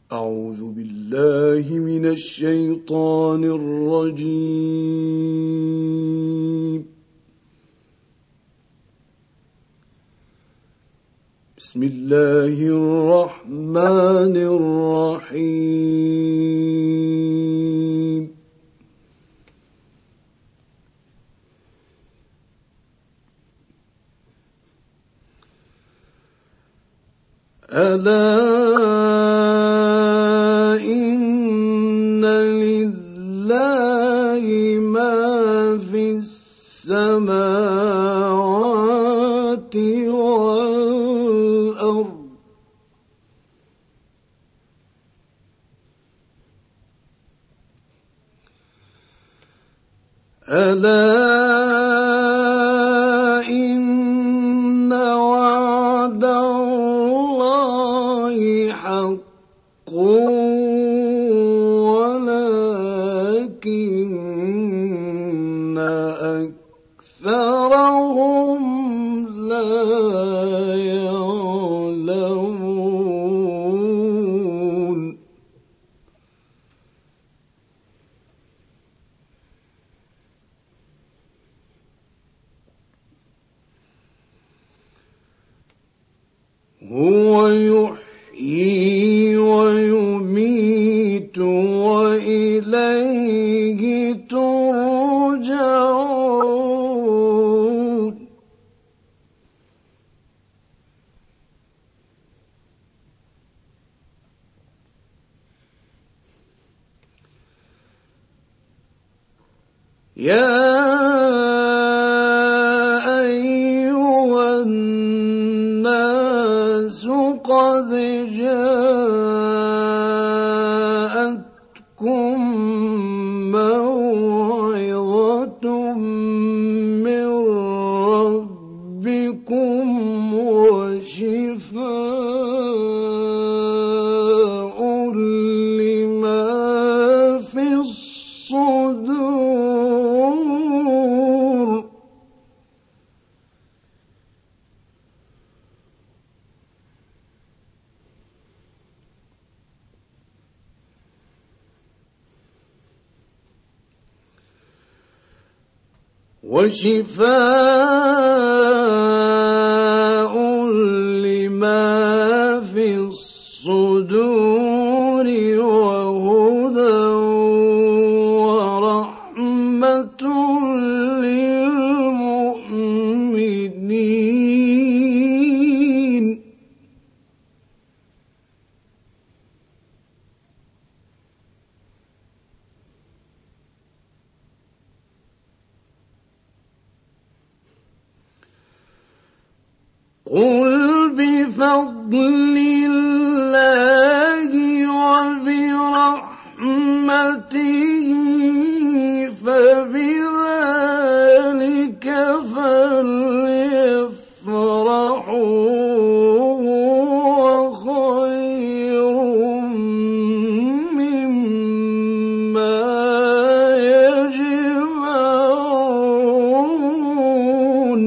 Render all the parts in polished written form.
أعوذ بالله من الشيطان الرجيم. بسم الله الرحمن الرحيم. ألا إن لله ما في السماوات والأرض ألا إن وعد الله حق ولكن أكثرهم لا يعلمون. هو يحيي ويميت وإليه ترجعون. يا أيها الناس قد جاءتكم موعظة من ربكم وشفاء لما في الصدور. وشفاء لما في الصدور وهدى ورحمة للمؤمنين. قل بفضل الله وبرحمته فبذلك فليفرحوا هو خير مما يجمعون.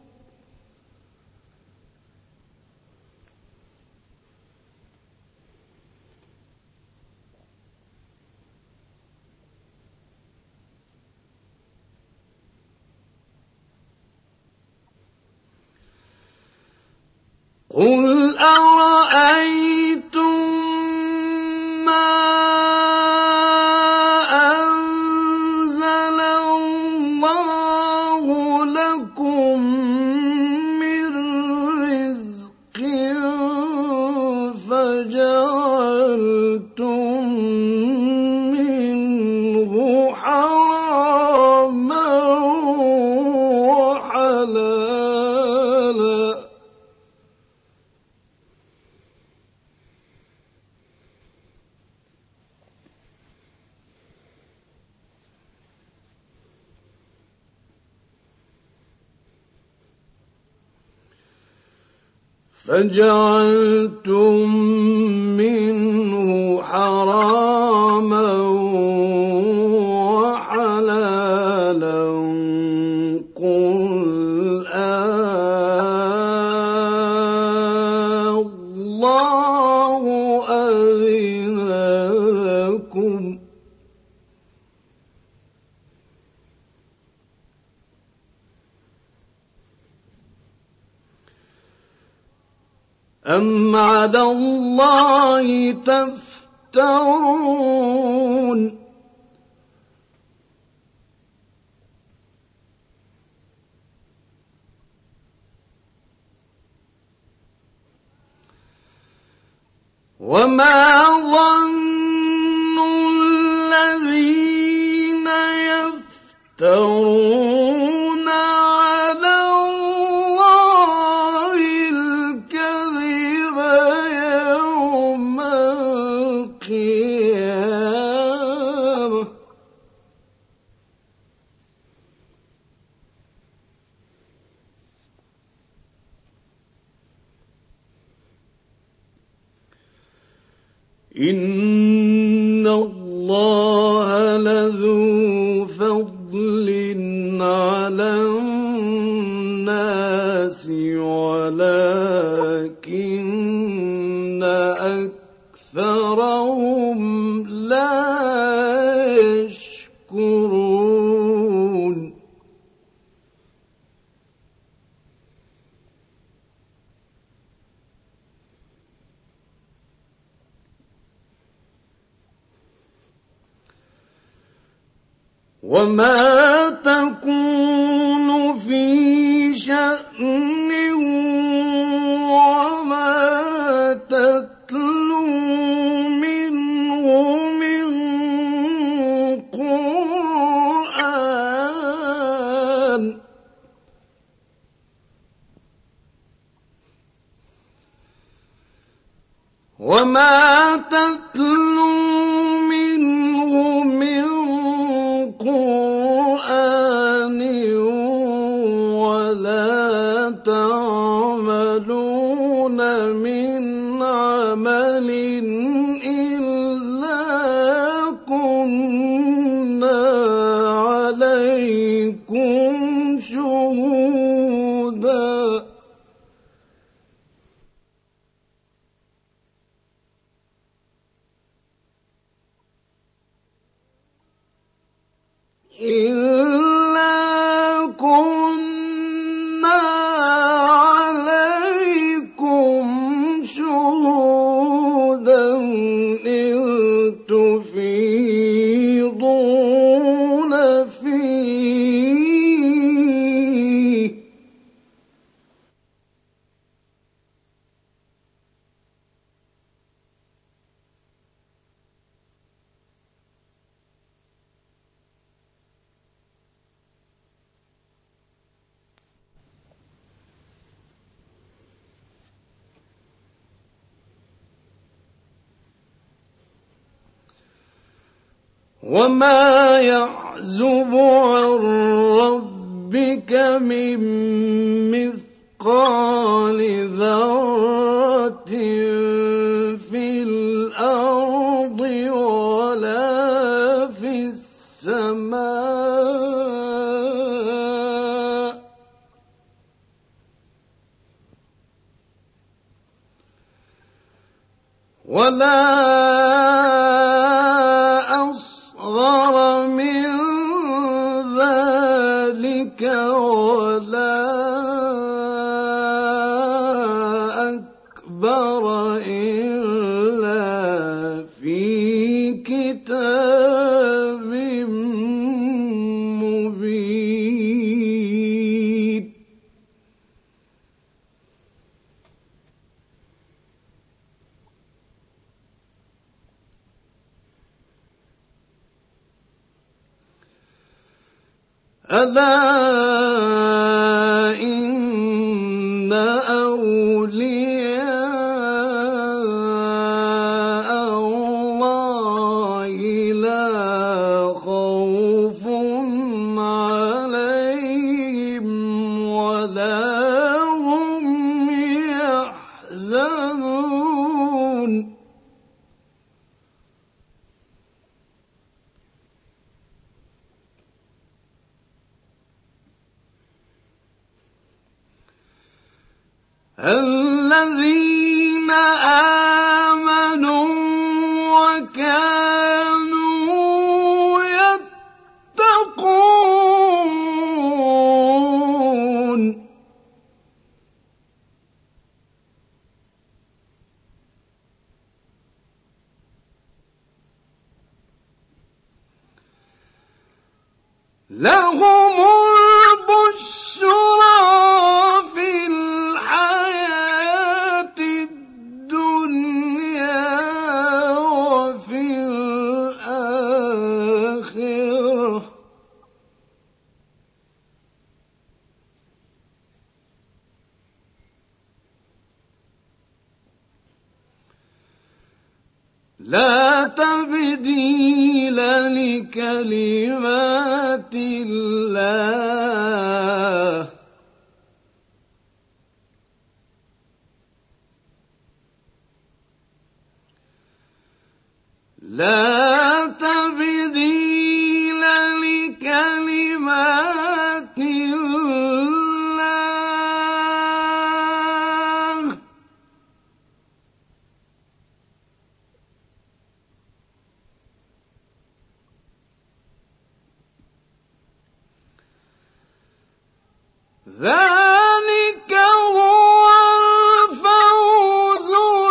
قل أرأيتم ما أنزل الله لكم من رزق فجعلتم منه حراما وحلالا فجعلتم منه حراما وحلالا. قل الله أذن أم على الله تفترون وما ظن الذين يفترون على الله الكذب يوم القيامة إن الله لذو فضل على الناس ولكن أكثرهم لا يشكرون وما تكون في شأن وما تتلو منه من قرآن وما تتلو منه من قرآن ولا تعملون من عمل إلا كنا عليكم شهودا إلا كنا عليكم شهودا إذ تفيضون فيه وما يعزب عن ربك من مثقال ذرة في الأرض ولا في السماء ولا أصغر من ذلك ولا أكبر إلا في كتاب مبين ألا إن أولياء الله لا خوف عليهم ولا هم يحزنون الذين آمنوا وكانوا يتقون لا تبديل لكلمات الله لا تبديل لكلمات الله ذلك هو الفوز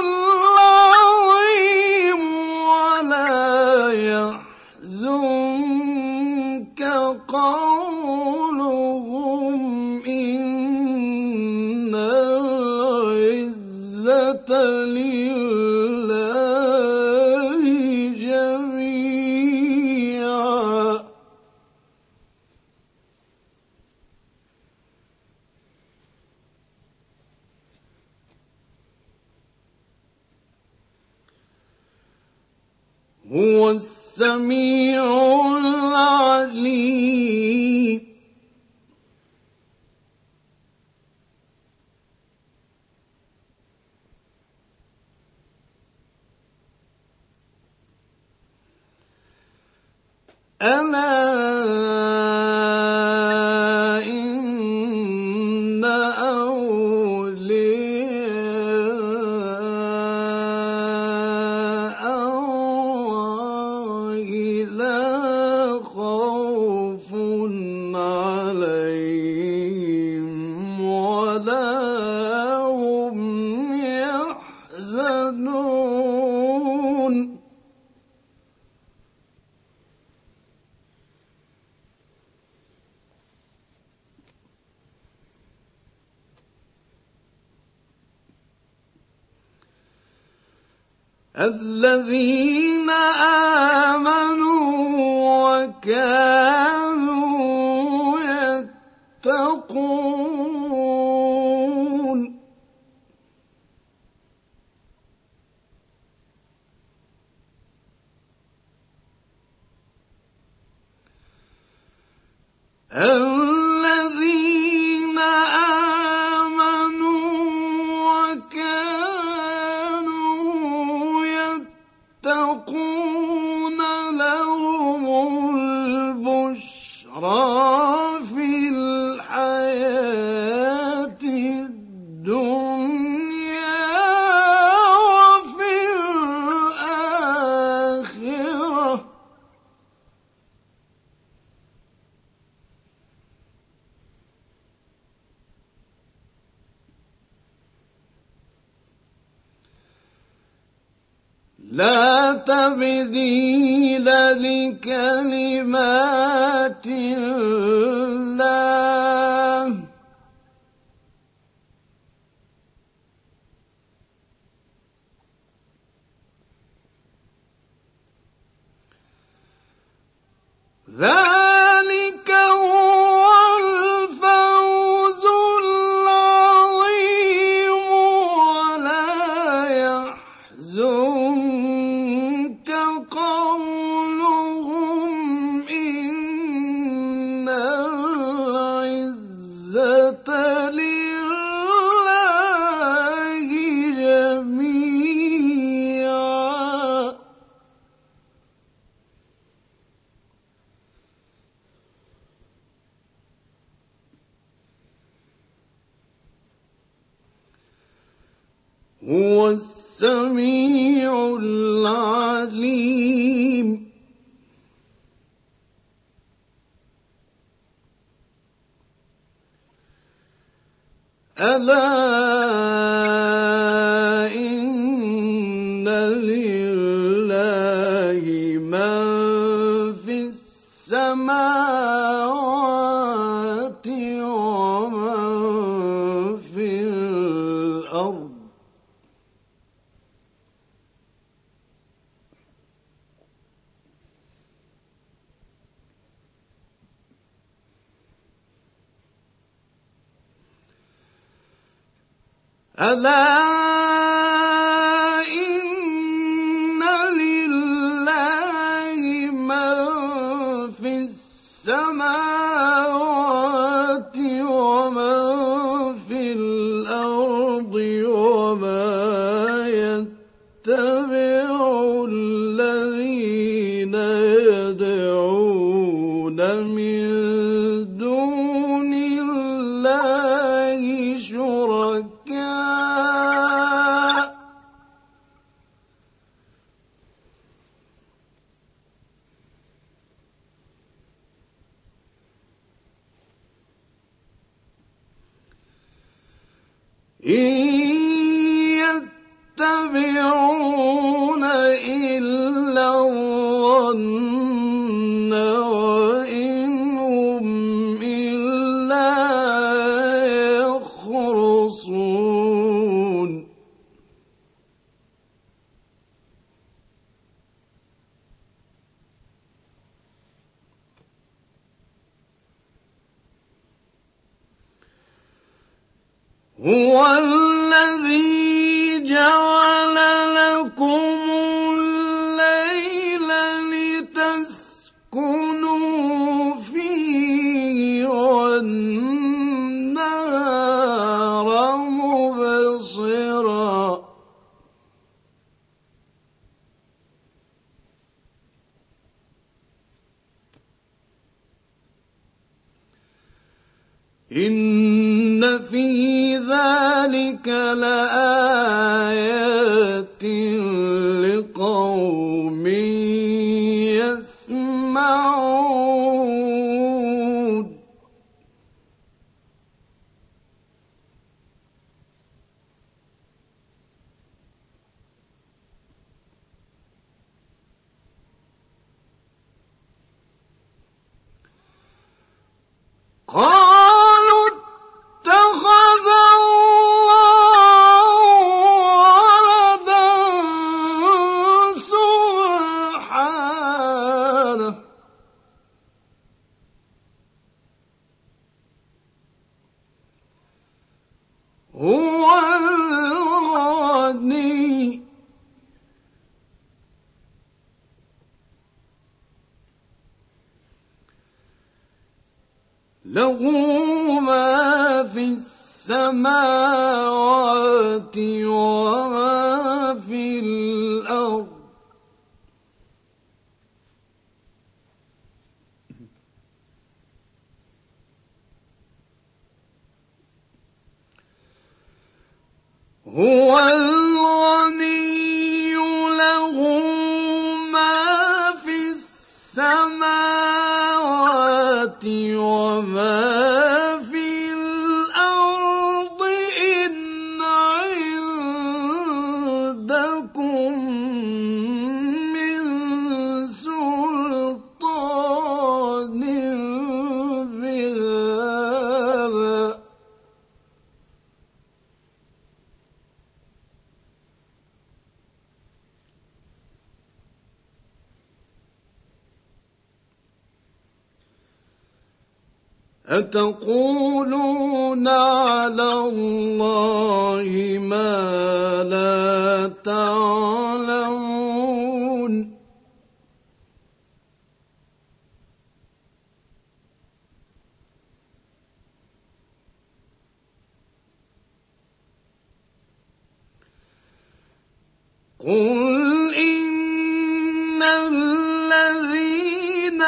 العظيم ولا يحزنك قولهم إن العزة لله جميعا هو السميع العليم ألا إن أولياء الله لا خوف عليهم ولا هم يحزنون الذين آمنوا وكانوا يتقون الذين آمنوا وكانوا يتقون لهم البشرى في الحياة الدنيا وفي الآخرة لا تبديل لكلمات الله ذلك هو الفوز العظيم ولا يحزنك قولهم إن العزة لله جميعا هو السميع العليم ألا إن لله من في السماوات ومن في الأرض ألا إن الله شركاء إن يتبعون إلا الظن وإن هم إلا يخرصون هو الذي جعل لكم الليل لتسكنوا فيه والنهار مبصرا إن في ذلك لآيات لقوم يسمعون قالوا اتخذ الله ولدا سبحانه هو الغني له ما في السماوات وما في الأرض هو الغني له ما في السماوات وما في الأرض إن عندكم من سلطان بهذا أتقولون على الله ما لا تعلمون قل إن الذين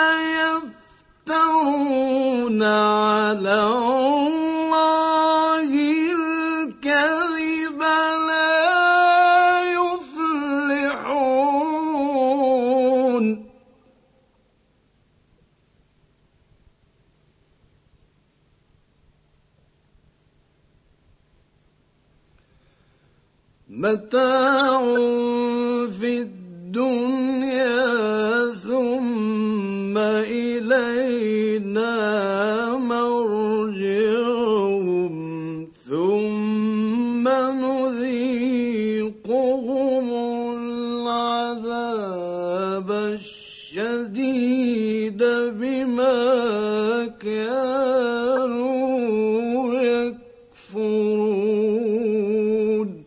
يفترون على الله الكذب لا يفلحون متاع في الدنيا ثم إلينا مرجعهم ثم نذيقهم العذاب الشديد بما كانوا يكفرون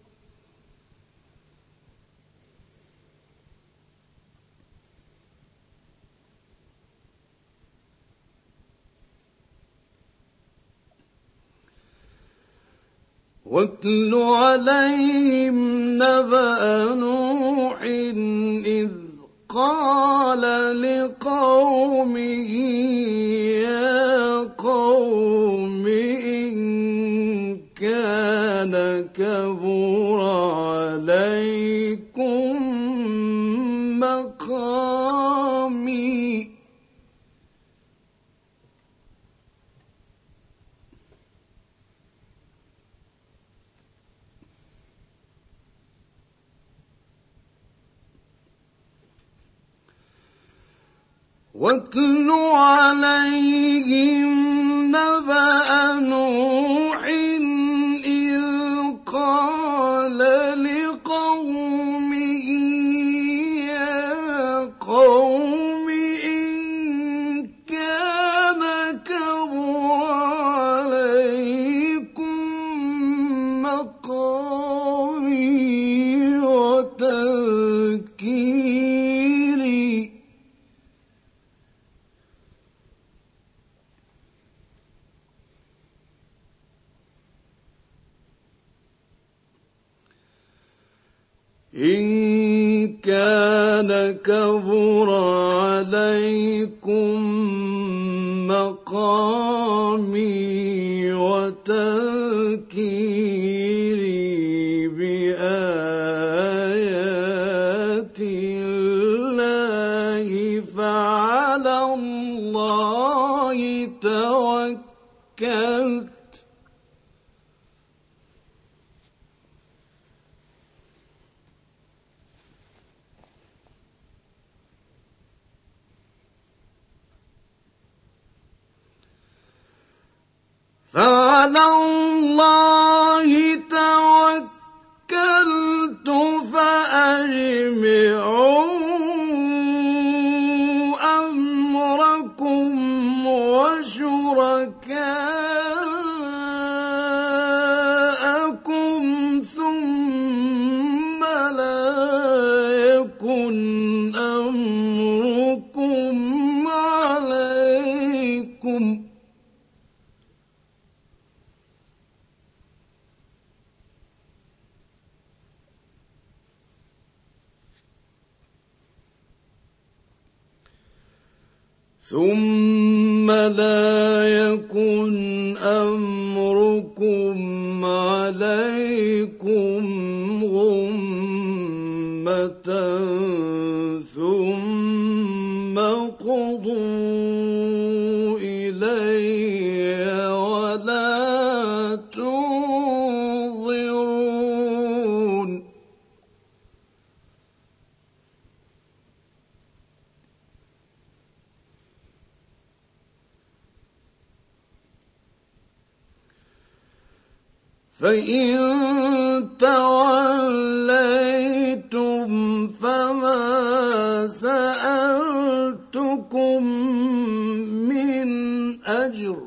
واتل عليهم نبأ نوح إذ قال لقومه يا قوم كان كبر عليكم مقامي واتل عليهم نبأ نوح إذ قال لقومه يا قوم إن كان كبر عليكم مقامي وتذكيري إن كان كبر عليكم مقامي وتذكيري بآيات الله فعلى الله توكلت فأجمعوا أمركم وشركاءكم ثم لا يكن أمركم عليكم غمة ثم قضوا إلي ولا تنظرون فإن توليتم فما سألتكم من أجر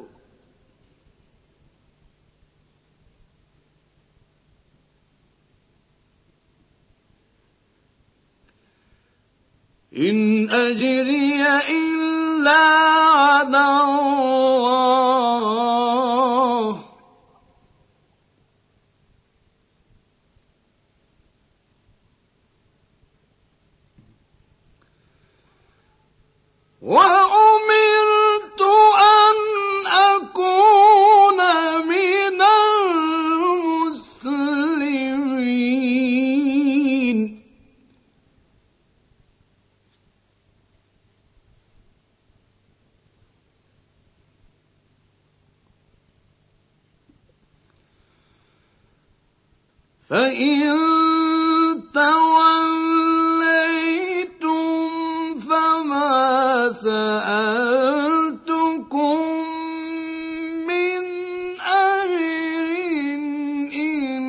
إن أجري إلا على الله وأمرت أن أكون من المسلمين فإن توليتم فما سألتكم من أجر إن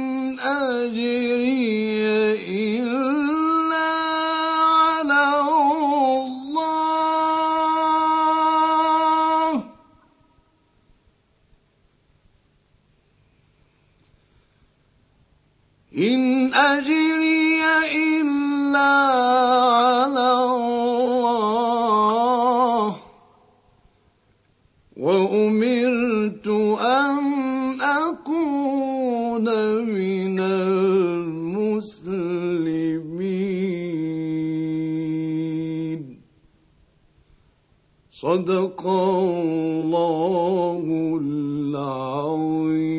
أجري إلا على الله إن أجري إلا على الله وأمرت أن أكون من المسلمين صدق الله العظيم.